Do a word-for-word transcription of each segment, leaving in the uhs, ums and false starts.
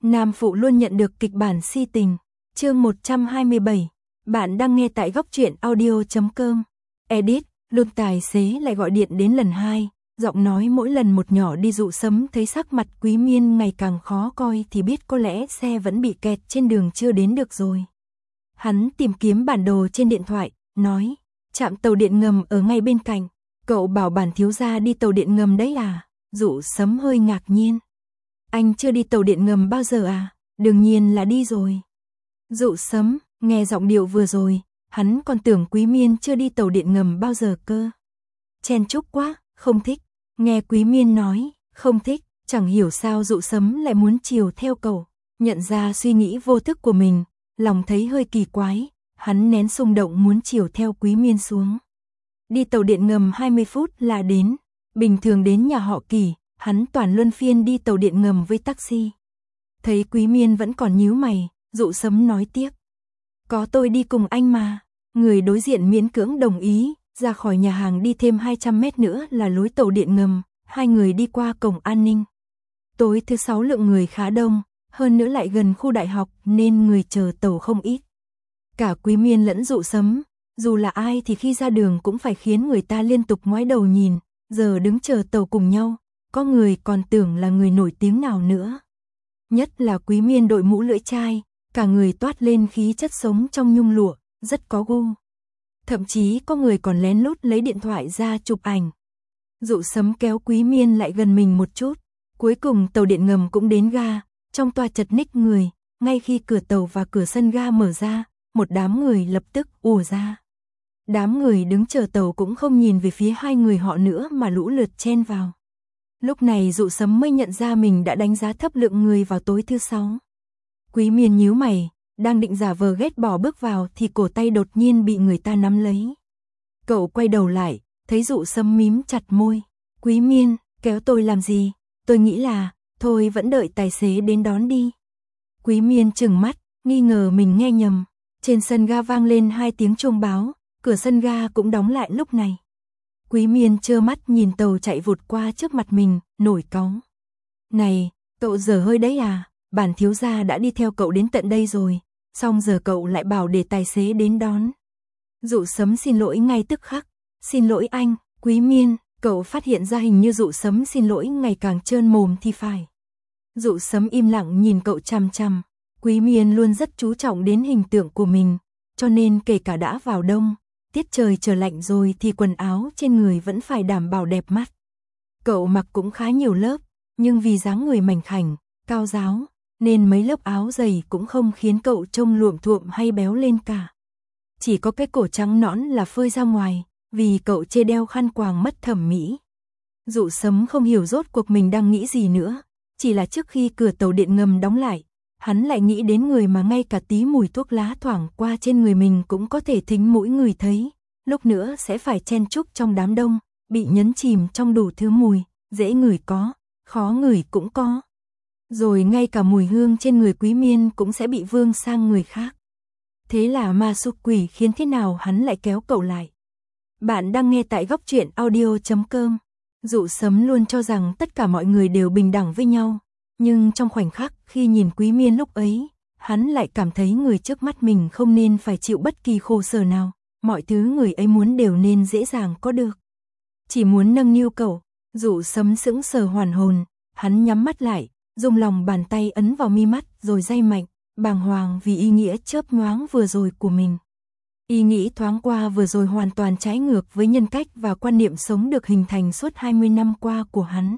Nam phụ luôn nhận được kịch bản si tình. Chương một trăm hai mươi bảy. Bạn đang nghe tại góc truyện audio chấm com. Edit, luôn tài xế lại gọi điện đến lần hai, giọng nói mỗi lần một nhỏ đi. Dụ Sấm thấy sắc mặt Quý Miên ngày càng khó coi thì biết có lẽ xe vẫn bị kẹt trên đường chưa đến được rồi. Hắn tìm kiếm bản đồ trên điện thoại, nói, trạm tàu điện ngầm ở ngay bên cạnh. Cậu bảo bản thiếu gia đi tàu điện ngầm đấy à? Dụ Sấm hơi ngạc nhiên. Anh chưa đi tàu điện ngầm bao giờ à? Đương nhiên là đi rồi. Dụ Sấm, nghe giọng điệu vừa rồi, hắn còn tưởng Quý Miên chưa đi tàu điện ngầm bao giờ cơ. Chen chúc quá, không thích. Nghe Quý Miên nói, không thích, chẳng hiểu sao Dụ Sấm lại muốn chiều theo cậu. Nhận ra suy nghĩ vô thức của mình, lòng thấy hơi kỳ quái, hắn nén xung động muốn chiều theo Quý Miên xuống. Đi tàu điện ngầm hai mươi phút là đến. Bình thường đến nhà họ Kỳ, hắn toàn luân phiên đi tàu điện ngầm với taxi. Thấy Quý Miên vẫn còn nhíu mày, Dụ Sấm nói tiếp. Có tôi đi cùng anh mà. Người đối diện miễn cưỡng đồng ý, ra khỏi nhà hàng đi thêm hai trăm mét nữa là lối tàu điện ngầm, hai người đi qua cổng an ninh. Tối thứ sáu lượng người khá đông, hơn nữa lại gần khu đại học nên người chờ tàu không ít. Cả Quý Miên lẫn Dụ Sấm, dù là ai thì khi ra đường cũng phải khiến người ta liên tục ngoái đầu nhìn, giờ đứng chờ tàu cùng nhau, có người còn tưởng là người nổi tiếng nào nữa. Nhất là Quý Miên đội mũ lưỡi chai, cả người toát lên khí chất sống trong nhung lụa, rất có gu. Thậm chí có người còn lén lút lấy điện thoại ra chụp ảnh. Dụ Sấm kéo Quý Miên lại gần mình một chút, cuối cùng tàu điện ngầm cũng đến ga, trong toa chật ních người, ngay khi cửa tàu và cửa sân ga mở ra, một đám người lập tức ùa ra. Đám người đứng chờ tàu cũng không nhìn về phía hai người họ nữa mà lũ lượt chen vào. Lúc này Dụ Sấm mới nhận ra mình đã đánh giá thấp lượng người vào tối thứ sáu. Quý Miên nhíu mày, đang định giả vờ ghét bỏ bước vào thì cổ tay đột nhiên bị người ta nắm lấy. Cậu quay đầu lại, thấy Dụ Sấm mím chặt môi. Quý Miên, kéo tôi làm gì? Tôi nghĩ là, thôi vẫn đợi tài xế đến đón đi. Quý Miên trừng mắt, nghi ngờ mình nghe nhầm. Trên sân ga vang lên hai tiếng chuông báo, cửa sân ga cũng đóng lại lúc này. Quý Miên trơ mắt nhìn tàu chạy vụt qua trước mặt mình, nổi cáu. Này, cậu dở hơi đấy à? Bản thiếu gia đã đi theo cậu đến tận đây rồi, xong giờ cậu lại bảo để tài xế đến đón. Dụ Sấm xin lỗi ngay tức khắc. Xin lỗi anh, Quý Miên. Cậu phát hiện ra hình như Dụ Sấm xin lỗi ngày càng trơn mồm thì phải. Dụ Sấm im lặng nhìn cậu chằm chằm. Quý Miên luôn rất chú trọng đến hình tượng của mình, cho nên kể cả đã vào đông, tiết trời trở lạnh rồi thì quần áo trên người vẫn phải đảm bảo đẹp mắt. Cậu mặc cũng khá nhiều lớp, nhưng vì dáng người mảnh khảnh, cao ráo, nên mấy lớp áo dày cũng không khiến cậu trông luộm thuộm hay béo lên cả. Chỉ có cái cổ trắng nõn là phơi ra ngoài, vì cậu chê đeo khăn quàng mất thẩm mỹ. Dụ Sấm không hiểu rốt cuộc mình đang nghĩ gì nữa, chỉ là trước khi cửa tàu điện ngầm đóng lại, hắn lại nghĩ đến người mà ngay cả tí mùi thuốc lá thoảng qua trên người mình cũng có thể thính mũi người thấy, lúc nữa sẽ phải chen chúc trong đám đông, bị nhấn chìm trong đủ thứ mùi, dễ ngửi có, khó ngửi cũng có. Rồi ngay cả mùi hương trên người Quý Miên cũng sẽ bị vương sang người khác. Thế là ma xúc quỷ khiến thế nào hắn lại kéo cậu lại. Bạn đang nghe tại góc truyện audio chấm com. Dụ Sấm luôn cho rằng tất cả mọi người đều bình đẳng với nhau. Nhưng trong khoảnh khắc khi nhìn Quý Miên lúc ấy, hắn lại cảm thấy người trước mắt mình không nên phải chịu bất kỳ khổ sở nào. Mọi thứ người ấy muốn đều nên dễ dàng có được. Chỉ muốn nâng niu cậu. Dụ Sấm sững sờ hoàn hồn, hắn nhắm mắt lại, dùng lòng bàn tay ấn vào mi mắt rồi day mạnh, bàng hoàng vì ý nghĩa chớp nhoáng vừa rồi của mình. Ý nghĩ thoáng qua vừa rồi hoàn toàn trái ngược với nhân cách và quan niệm sống được hình thành suốt hai mươi năm qua của hắn.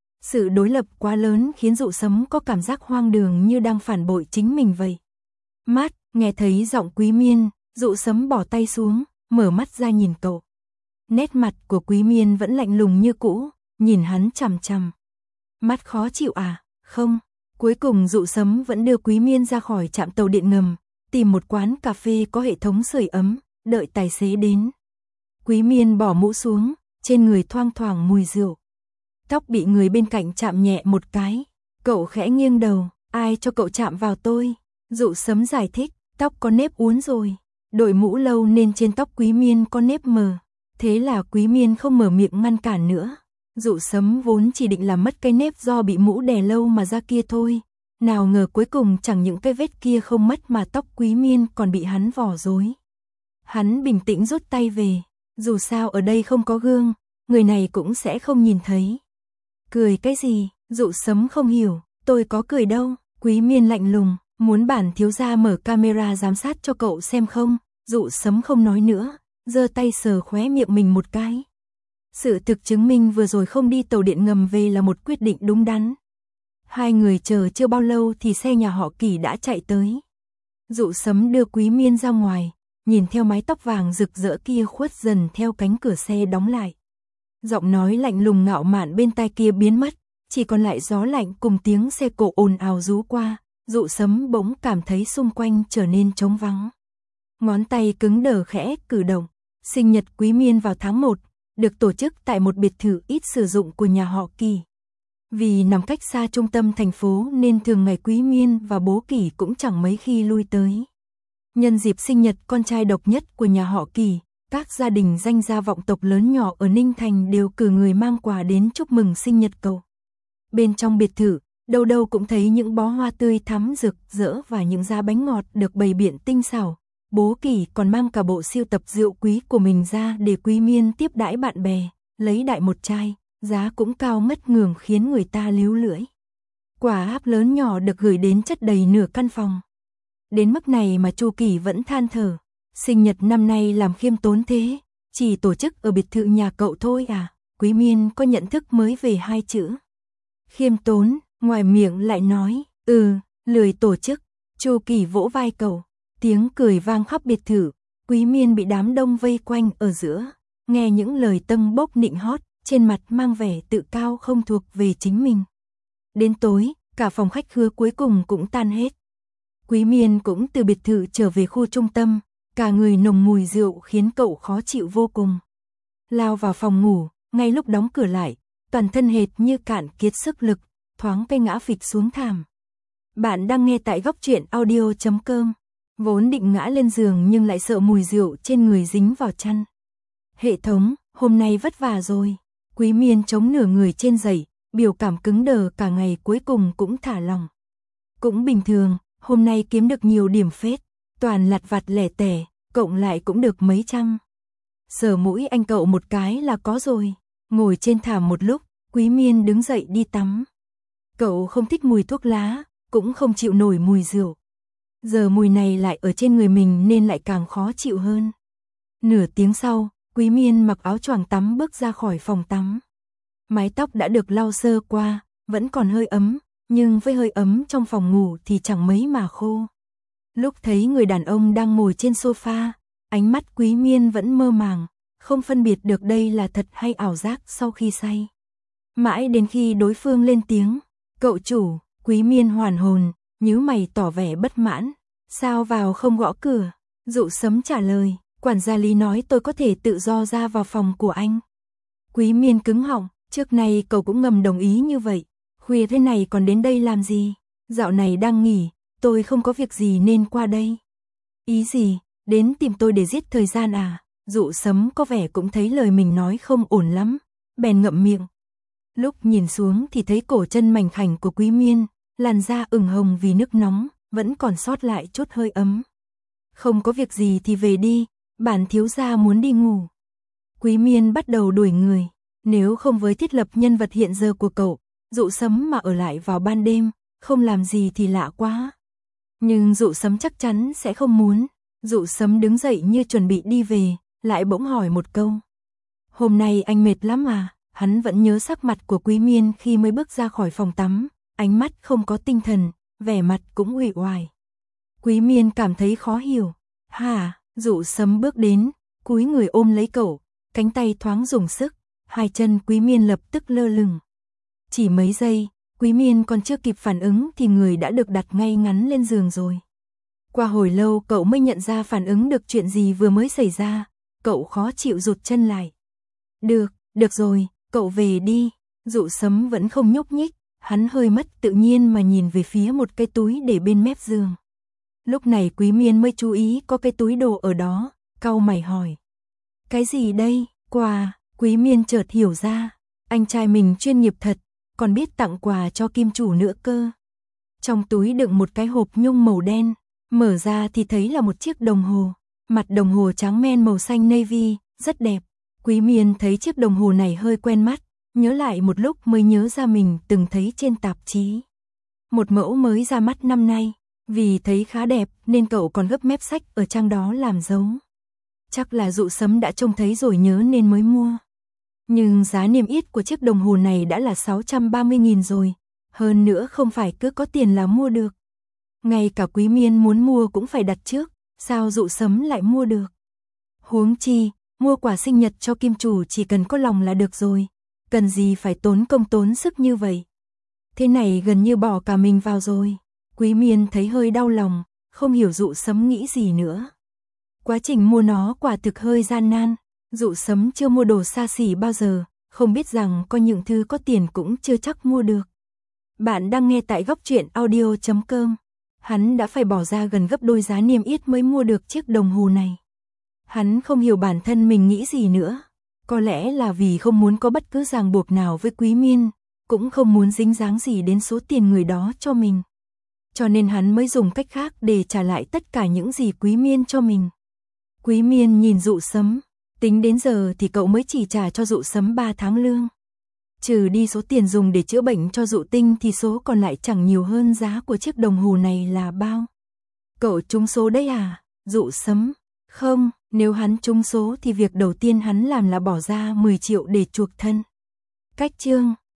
Sự đối lập quá lớn khiến Dụ Sấm có cảm giác hoang đường như đang phản bội chính mình vậy. Mát, nghe thấy giọng Quý Miên, Dụ Sấm bỏ tay xuống, mở mắt ra nhìn cậu. Nét mặt của Quý Miên vẫn lạnh lùng như cũ, nhìn hắn chằm chằm. Mắt khó chịu à? Không. Cuối cùng Dụ Sấm vẫn đưa Quý Miên ra khỏi trạm tàu điện ngầm, tìm một quán cà phê có hệ thống sưởi ấm, đợi tài xế đến. Quý Miên bỏ mũ xuống, trên người thoang thoảng mùi rượu. Tóc bị người bên cạnh chạm nhẹ một cái. Cậu khẽ nghiêng đầu, ai cho cậu chạm vào tôi? Dụ Sấm giải thích, tóc có nếp uốn rồi. Đội mũ lâu nên trên tóc Quý Miên có nếp mờ. Thế là Quý Miên không mở miệng ngăn cản nữa. Dụ Sấm vốn chỉ định làm mất cái nếp do bị mũ đè lâu mà ra kia thôi, Nào ngờ cuối cùng chẳng những cái vết kia không mất mà tóc Quý Miên còn bị hắn vò rối. Hắn bình tĩnh rút tay về, dù sao ở đây không có gương, người này cũng sẽ không nhìn thấy. Cười cái gì, Dụ Sấm không hiểu, tôi có cười đâu, Quý Miên lạnh lùng, muốn bản thiếu gia mở camera giám sát cho cậu xem không, Dụ Sấm không nói nữa, giơ tay sờ khóe miệng mình một cái. Sự thực chứng minh vừa rồi không đi tàu điện ngầm về là một quyết định đúng đắn. Hai người chờ chưa bao lâu thì xe nhà họ Kỳ đã chạy tới. Dụ Sấm đưa Quý Miên ra ngoài, nhìn theo mái tóc vàng rực rỡ kia khuất dần theo cánh cửa xe đóng lại. Giọng nói lạnh lùng ngạo mạn bên tai kia biến mất, chỉ còn lại gió lạnh cùng tiếng xe cộ ồn ào rú qua. Dụ Sấm bỗng cảm thấy xung quanh trở nên trống vắng. Ngón tay cứng đờ khẽ cử động. Sinh nhật Quý Miên vào tháng một, được tổ chức tại một biệt thự ít sử dụng của nhà họ Kỳ. Vì nằm cách xa trung tâm thành phố nên thường ngày Quý Miên và bố Kỳ cũng chẳng mấy khi lui tới. Nhân dịp sinh nhật con trai độc nhất của nhà họ Kỳ, các gia đình danh gia vọng tộc lớn nhỏ ở Ninh Thành đều cử người mang quà đến chúc mừng sinh nhật cậu. Bên trong biệt thự, đâu đâu cũng thấy những bó hoa tươi thắm rực rỡ và những giá bánh ngọt được bày biện tinh xảo. Bố Kỳ còn mang cả bộ siêu tập rượu quý của mình ra để Quý Miên tiếp đãi bạn bè, lấy đại một chai, giá cũng cao ngất ngường khiến người ta líu lưỡi. Quà áp lớn nhỏ được gửi đến chất đầy nửa căn phòng. Đến mức này mà Chu Kỳ vẫn than thở, sinh nhật năm nay làm khiêm tốn thế, chỉ tổ chức ở biệt thự nhà cậu thôi à? Quý Miên có nhận thức mới về hai chữ khiêm tốn, ngoài miệng lại nói, ừ, lười tổ chức. Chu Kỳ vỗ vai cậu, tiếng cười vang khắp biệt thự. Quý Miên bị đám đông vây quanh ở giữa, nghe những lời tâng bốc nịnh hót, trên mặt mang vẻ tự cao không thuộc về chính mình. Đến tối, cả phòng khách khứa cuối cùng cũng tan hết. Quý Miên cũng từ biệt thự trở về khu trung tâm, cả người nồng mùi rượu khiến cậu khó chịu vô cùng. Lao vào phòng ngủ, ngay lúc đóng cửa lại, toàn thân hệt như cạn kiệt sức lực, thoáng cái ngã phịch xuống thảm. Bạn đang nghe tại góc truyện audio chấm com. Vốn định ngã lên giường nhưng lại sợ mùi rượu trên người dính vào chăn. Hệ thống, hôm nay vất vả rồi. Quý Miên chống nửa người trên giày, biểu cảm cứng đờ cả ngày cuối cùng cũng thả lòng. Cũng bình thường, hôm nay kiếm được nhiều điểm phết, toàn lặt vặt lẻ tẻ, cộng lại cũng được mấy trăm. Sờ mũi anh cậu một cái là có rồi. Ngồi trên thảm một lúc, Quý Miên đứng dậy đi tắm. Cậu không thích mùi thuốc lá, cũng không chịu nổi mùi rượu. Giờ mùi này lại ở trên người mình nên lại càng khó chịu hơn. Nửa tiếng sau, Quý Miên mặc áo choàng tắm bước ra khỏi phòng tắm. Mái tóc đã được lau sơ qua, vẫn còn hơi ấm, nhưng với hơi ấm trong phòng ngủ thì chẳng mấy mà khô. Lúc thấy người đàn ông đang ngồi trên sofa, ánh mắt Quý Miên vẫn mơ màng, không phân biệt được đây là thật hay ảo giác sau khi say. Mãi đến khi đối phương lên tiếng, cậu chủ, Quý Miên hoàn hồn, nhíu mày tỏ vẻ bất mãn. Sao vào không gõ cửa? Dụ Sấm trả lời, quản gia Lý nói tôi có thể tự do ra vào phòng của anh. Quý Miên cứng họng, trước này cậu cũng ngầm đồng ý như vậy. Khuya thế này còn đến đây làm gì? Dạo này đang nghỉ, tôi không có việc gì nên qua đây. Ý gì? Đến tìm tôi để giết thời gian à? Dụ Sấm có vẻ cũng thấy lời mình nói không ổn lắm, bèn ngậm miệng. Lúc nhìn xuống thì thấy cổ chân mảnh khảnh của Quý Miên, làn da ửng hồng vì nước nóng, vẫn còn sót lại chút hơi ấm. Không có việc gì thì về đi, bản thiếu gia muốn đi ngủ. Quý Miên bắt đầu đuổi người, nếu không với thiết lập nhân vật hiện giờ của cậu, Dụ Sấm mà ở lại vào ban đêm, không làm gì thì lạ quá. Nhưng Dụ Sấm chắc chắn sẽ không muốn. Dụ Sấm đứng dậy như chuẩn bị đi về, lại bỗng hỏi một câu. Hôm nay anh mệt lắm à? Hắn vẫn nhớ sắc mặt của Quý Miên khi mới bước ra khỏi phòng tắm, ánh mắt không có tinh thần, vẻ mặt cũng uể oải. Quý Miên cảm thấy khó hiểu. Hả? Dụ Sấm bước đến, cúi người ôm lấy cậu, cánh tay thoáng dùng sức, hai chân Quý Miên lập tức lơ lửng. Chỉ mấy giây, Quý Miên còn chưa kịp phản ứng thì người đã được đặt ngay ngắn lên giường rồi. Qua hồi lâu cậu mới nhận ra phản ứng được chuyện gì vừa mới xảy ra, cậu khó chịu rụt chân lại. Được, được rồi, cậu về đi. Dụ Sấm vẫn không nhúc nhích, hắn hơi mất tự nhiên mà nhìn về phía một cái túi để bên mép giường. Lúc này Quý Miên mới chú ý có cái túi đồ ở đó, cau mày hỏi. Cái gì đây? Quà. Quý Miên chợt hiểu ra, anh trai mình chuyên nghiệp thật, còn biết tặng quà cho kim chủ nữa cơ. Trong túi đựng một cái hộp nhung màu đen, mở ra thì thấy là một chiếc đồng hồ. Mặt đồng hồ trắng men màu xanh navy, rất đẹp. Quý Miên thấy chiếc đồng hồ này hơi quen mắt, nhớ lại một lúc mới nhớ ra mình từng thấy trên tạp chí. Một mẫu mới ra mắt năm nay, vì thấy khá đẹp nên cậu còn gấp mép sách ở trang đó làm dấu. Chắc là Dụ Sấm đã trông thấy rồi nhớ nên mới mua. Nhưng giá niêm yết của chiếc đồng hồ này đã là sáu trăm ba mươi nghìn rồi, hơn nữa không phải cứ có tiền là mua được. Ngay cả Quý Miên muốn mua cũng phải đặt trước, sao Dụ Sấm lại mua được? Huống chi, mua quà sinh nhật cho kim chủ chỉ cần có lòng là được rồi, cần gì phải tốn công tốn sức như vậy. Thế này gần như bỏ cả mình vào rồi. Quý Miên thấy hơi đau lòng, không hiểu Dụ Sấm nghĩ gì nữa. Quá trình mua nó quả thực hơi gian nan, Dụ Sấm chưa mua đồ xa xỉ bao giờ, không biết rằng có những thứ có tiền cũng chưa chắc mua được. Bạn đang nghe tại góc truyện audio chấm com. Hắn đã phải bỏ ra gần gấp đôi giá niêm yết mới mua được chiếc đồng hồ này. Hắn không hiểu bản thân mình nghĩ gì nữa. Có lẽ là vì không muốn có bất cứ ràng buộc nào với Quý Miên, cũng không muốn dính dáng gì đến số tiền người đó cho mình. Cho nên hắn mới dùng cách khác để trả lại tất cả những gì Quý Miên cho mình. Quý Miên nhìn Dụ Sấm, tính đến giờ thì cậu mới chỉ trả cho Dụ Sấm ba tháng lương. Trừ đi số tiền dùng để chữa bệnh cho Dụ Tinh thì số còn lại chẳng nhiều hơn giá của chiếc đồng hồ này là bao. Cậu trúng số đấy à? Dụ Sấm, không, nếu hắn trúng số thì việc đầu tiên hắn làm là bỏ ra mười triệu để chuộc thân. Cách chương